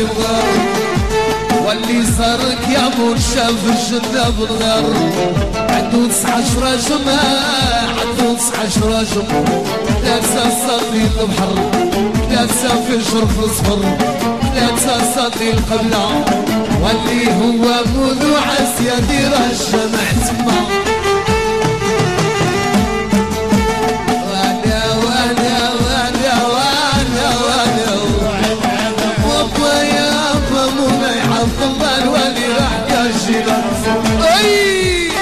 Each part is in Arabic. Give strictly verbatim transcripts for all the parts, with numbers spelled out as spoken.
بغار واللي صارك يا مور شاف الجنة بالغار عندو تسع عشرة جماع عندو تسع عشرة جماع ثلاثة ساطين البحر ثلاثة فجر في الصفر ثلاثة ساطين القبلة واللي هو منو عسيا دير الجمع تما وانا وانا وانا وانا وانا وابا يا مولاي حفظ الله الوالي راح يجينا اي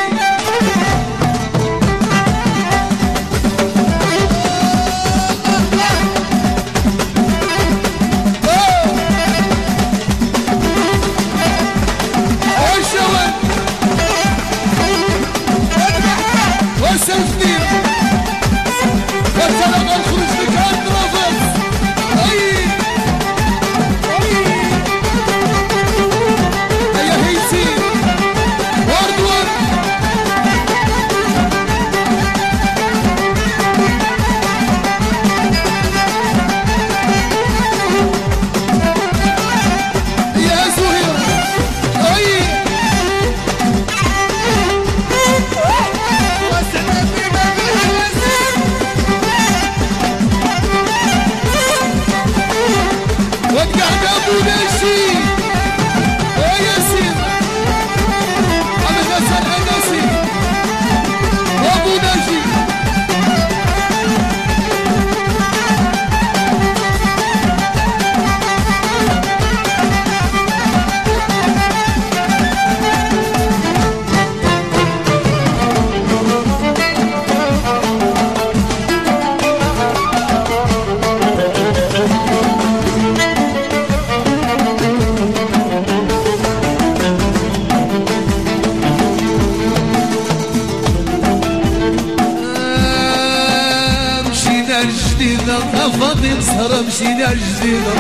فاضي سهرة مشينا الجزيرة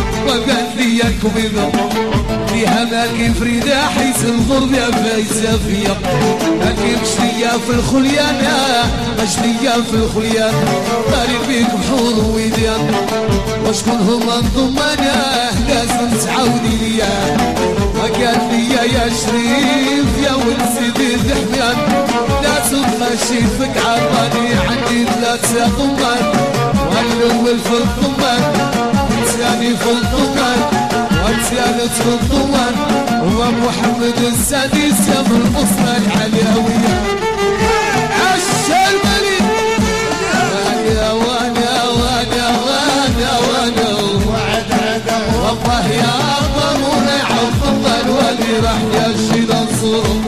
وقالت لي الكبيرة فيها ماكي فريدة حيث الغرب يا فايزة فيا ماكي مشلية في الخليانة مشلية في الخليانة طارق بيك بحور ويديان وشكون هما الضمانة لازم تعاوني ليا وقالت لي يا شريف يا ولد سيدي الحميان لازم ماشي فيك عطاني عندي ثلاثة ضمان والأول في الضمان والثاني في الضمان والثالث في الضمان هو محمد السادس يا من الأسرة العلوية عش الملك وانا وانا وانا وانا وانا والله يا ضمون عبد الله الولي راح يجي نصره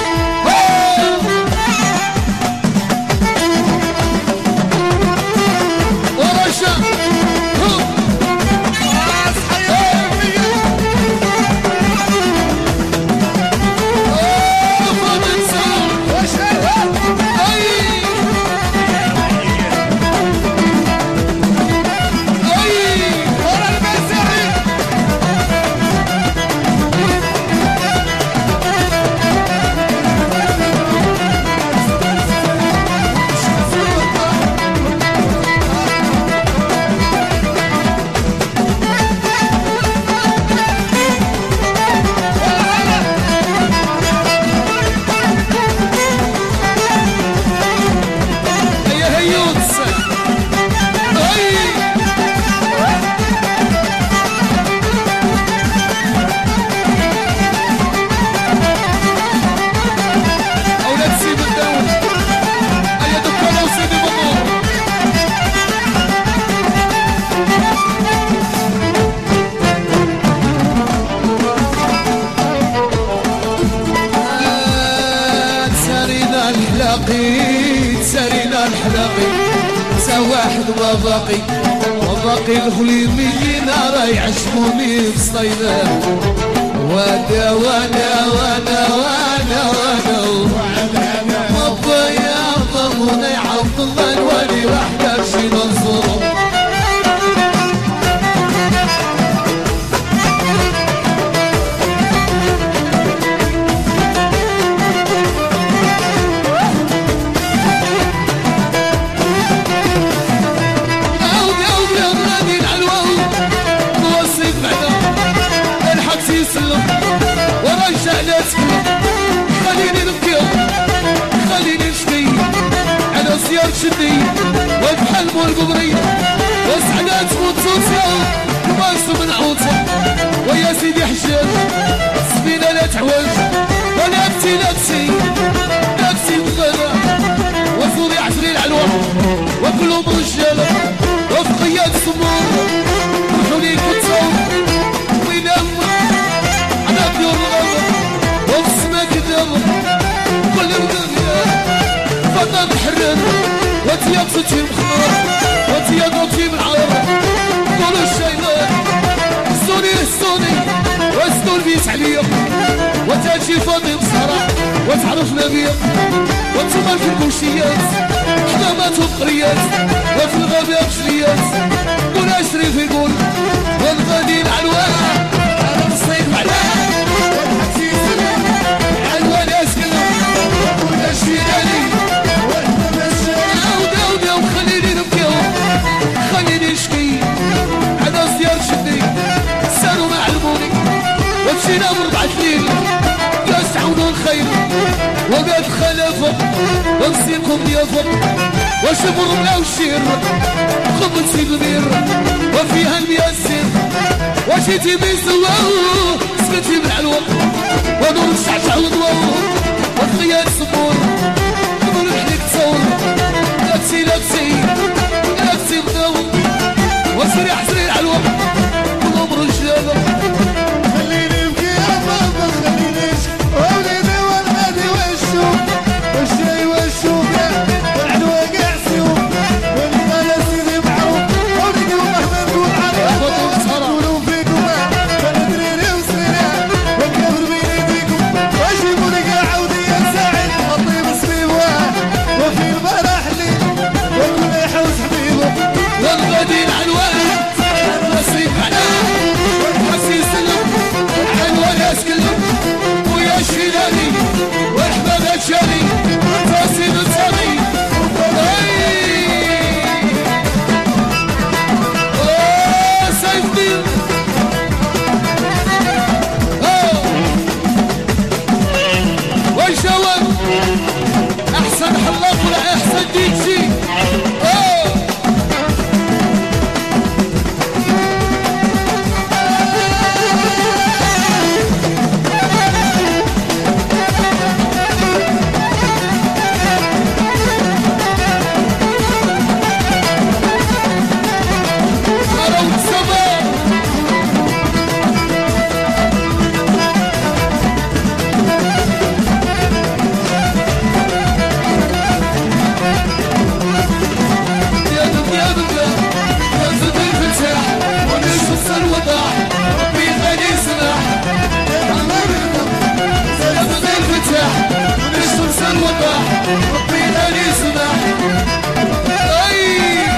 سارينا الحلاقي سواحد وباقي وباقي الغليميين راه يعشموني بصيدان وانا وانا وانا وانا وانا بابا يا ضمون يا عبد الله الولي راح يمشي ننصره سمو القبري وسعدات موتوسيا وماسو من عوتها ويا سيدي حجاج السفينة لا تعوج ونفسي نفسي نفسي بغلا وصوري عشرين العلوة وكلهم رجالة وفقيات سمور وحولي كتصور وينام على ديور الغابة وفي السما كدابة كل الدنيا فضل محرر وتيا بصوتي مخمر وتيا ضوتي من عرب قولوا الشيطان السوني السوني والسنون بيس عليا وتاجي فاضي بصراحة وتعرفنا بيا وانتوما في الكوشيات حمامات وقريات وفي الغابة بشريات قول اشري في قول والغادي العنوان انا نصيب علاه والحكي سلام عنوان اسكن ولا شفيناني عاود عاود وخليني نبكيو خليني نشكي انا زيار شدي ساروا ما علموني ومشينا بربعة ليل جاز تعاونوا الخير وقاد خلافة ونسيكم ضيافة وشوفوا الرملة والشير خبط سيد المير وفيها المياسر وشيتي بيسواو سكتي بالعلوة ونور الشعشع وضواو والخيال صبور نور الحليك تصور نفسي نفسي نفسي مداوم وسريع سريع العلوة كلهم رجالة خليني ابكي يا بابا خليني اشكي وليدي والغادي والشوق والشاي والشوق والعلوة قاع سيوف والغلا سيدي معروف وليدي ومهما نقول عليها نقولوا فيكم فندريني وسريع والكبر بين ايديكم واجيبوا لي قاع وديا ساعد الطيب سبيبواه وفي الفرح لي والكل يحوس حبيبه والغادي العنوان نصيب علاه والحسي سلم العنوان يسكلم ويا شيلاني واحباب اشالي راسي نتسامي اوه سيف الدين اوه والجواب احسن حلاق ولا احسن دي جي اوه أروت سما يا دم يا دم يا زد الفتاح ونشوف الوضاح ربي غني سماح يا زد الفتاح ونشوف الوضاح ربي غني سماح اي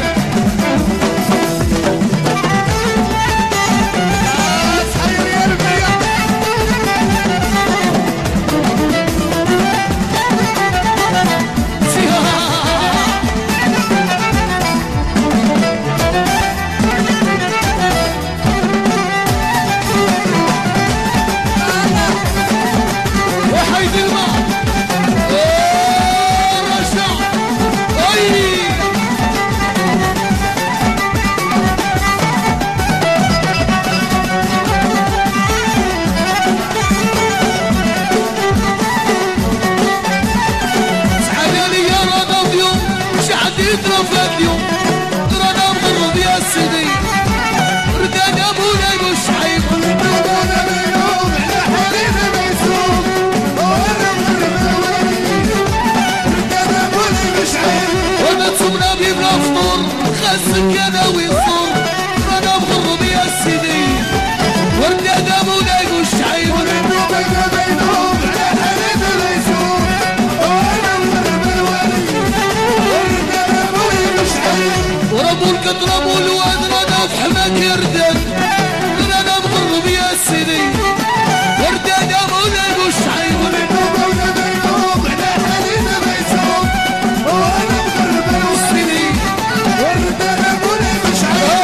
اصحيني يا ربيع وحيد الماء رشا اي سعداني يا رضا اليوم شعد يضرب اليوم رانا مغرب يا سيدي ردانا مولاي وشعيب ردونا بينهم على حالنا ميسوم ورمنا ردنا مولي مشعل وانا تمنا بيبنا فطور خاسك انا ويصور رانا مغرب يا سيدي ردانا مولاي وشعيب ردونا بينهم على حالنا ميسوم ورمنا الولي ردنا مولي مشعل وربو القطرب والواد رانا في حماك يردن رانا مغرب يا سيدي وردانا مولاي وشعيب ردونا بينهم على حالنا ميسوم ورمنا الولي ردنا مولي مشعل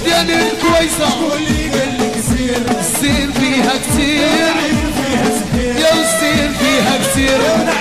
ديال الكويسة شكون اللي قال لك سير السير فيها كتير عيب فيها سحير يا السير فيها كتير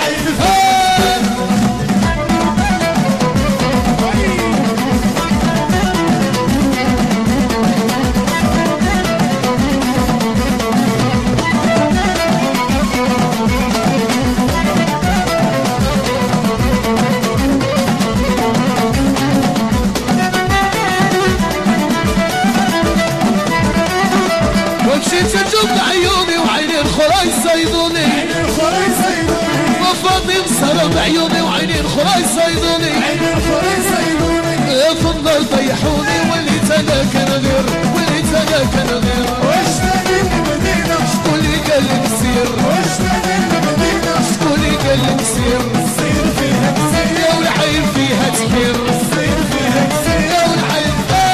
مشيت نجوم عيوني وعيني الخرا يصيدوني عيني الخرا يصيدوني وفاضي مسهرة بعيوني وعيني الخرا يصيدوني عيني الخرا يصيدوني في النار طيحوني وليت انا كنغير وليت انا كنغير واش نادي المدينة شكون اللي قال لك سير واش نادي المدينة شكون اللي قال لك سير السير فيها كسير يا والعين فيها تكير السير فيها كسير يا والعين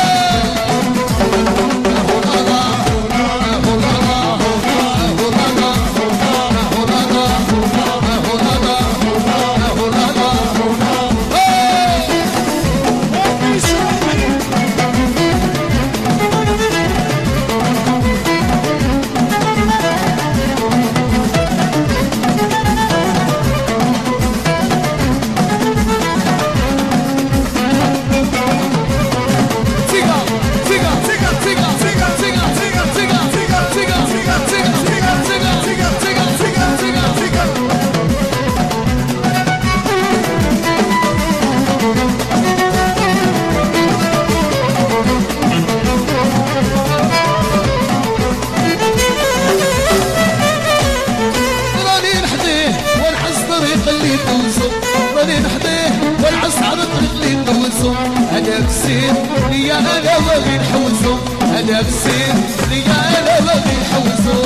هذاك السير ليا انا باغي نحوسو هذاك السير ليا انا باغي نحوسو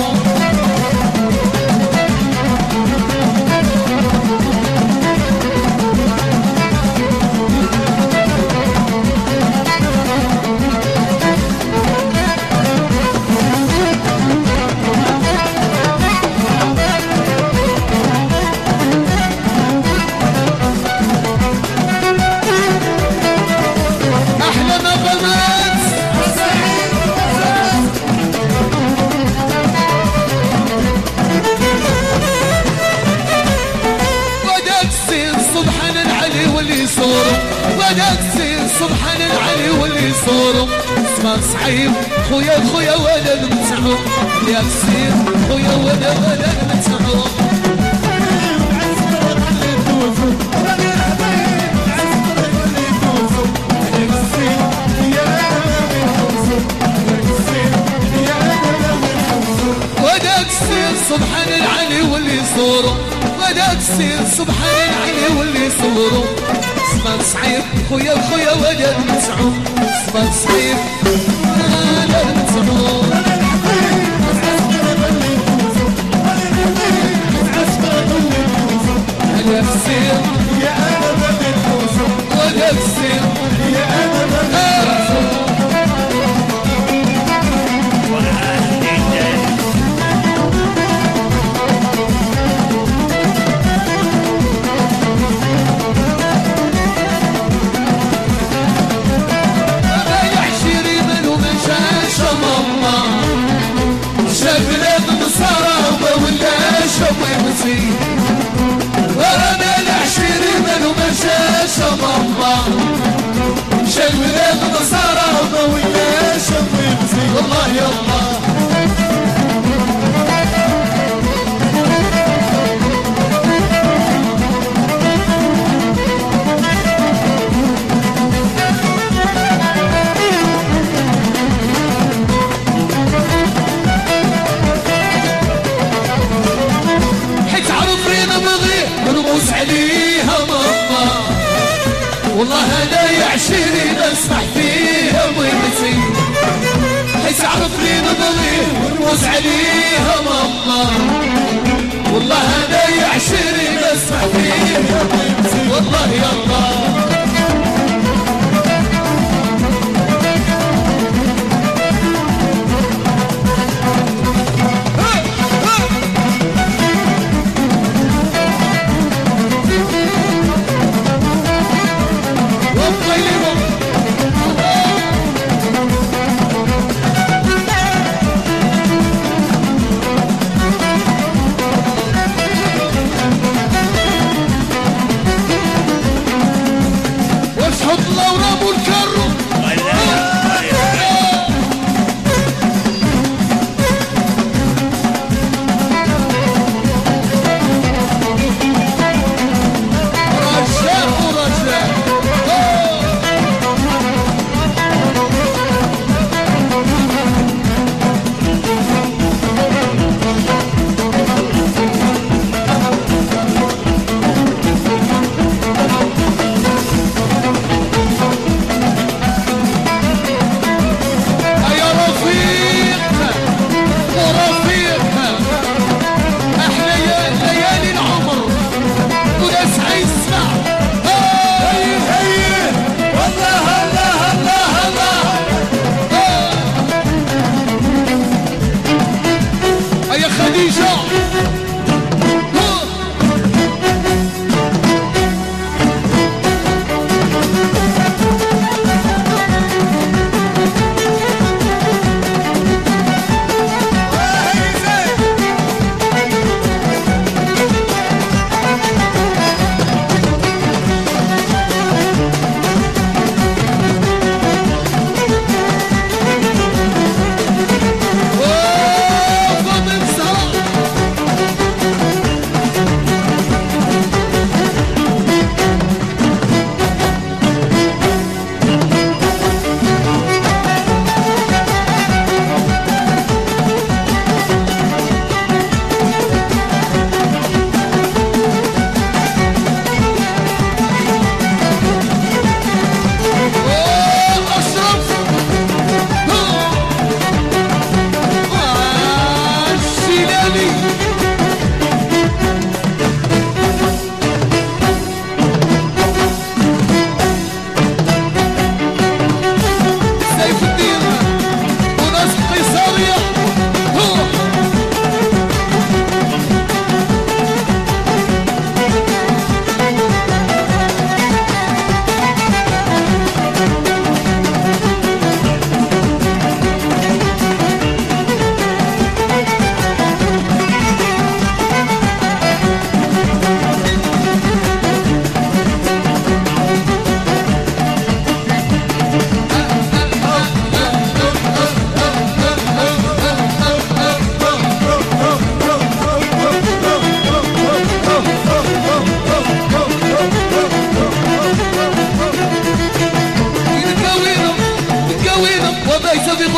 وداك السير سبحان العلي واللي صورو اسمع صحيب خويا خويا وانا نمتعو يا السير خويا وانا وانا نمتعو وداك السير سبحان العلي واللي صورو وداك السير سبحان العلي واللي صورو اسمع صحيح خويا خويا وانا نمتعو اسمع صحيح وانا نمتعو انا السير يا انا باغي نحوسو وانا السير يا انا باغي نحوسو وانا العشيري منو مشاش ماما مشى الولاد نصارى وما ولاش والله يا الله عليها ماما والله انا يا عشيري نسمح فيها ويمتي حيت عرفني نضلي ونموت عليها ماما والله انا يا عشيري نسمح فيها ويمتي والله يا الله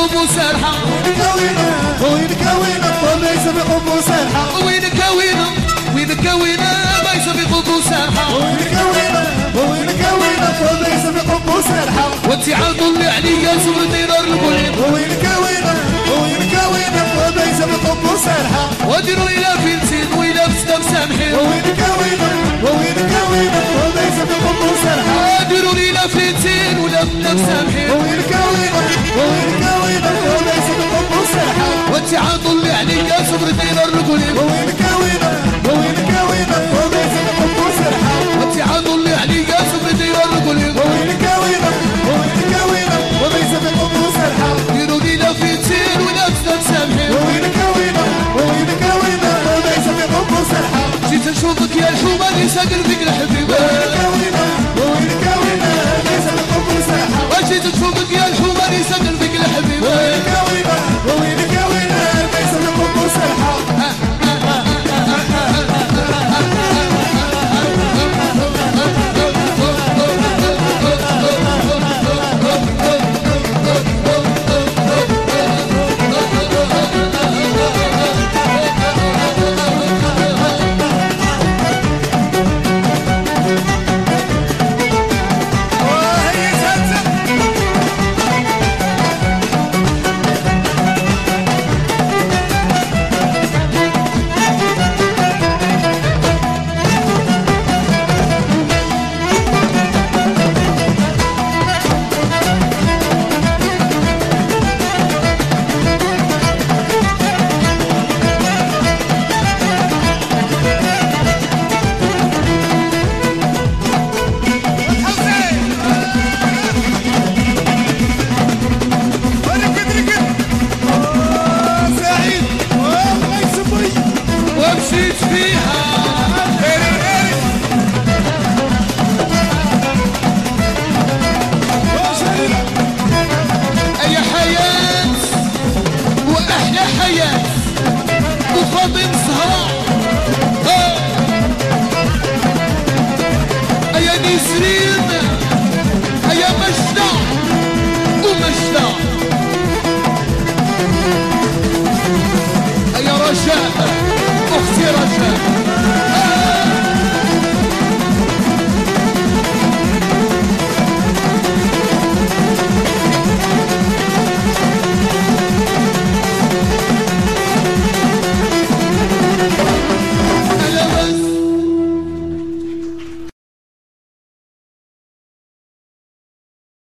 أبو سرحة وينك وينه وينك وينه ما يسبق أبو سرحة وينك وينه وينك وينه ما يسبق أبو سرحة وينك وينه وينك وينه ما يسبق أبو سرحة وانتي عاطل عليا سور دينار البولين وينك وينه وينك وينه ما يسبق أبو سرحة وديروا إلى فلسطين وإلى فستة مسامحين وينك وينه وينك وينه ما يسبق أبو سرحة وديروا إلى فلسطين ولا فستة مسامحين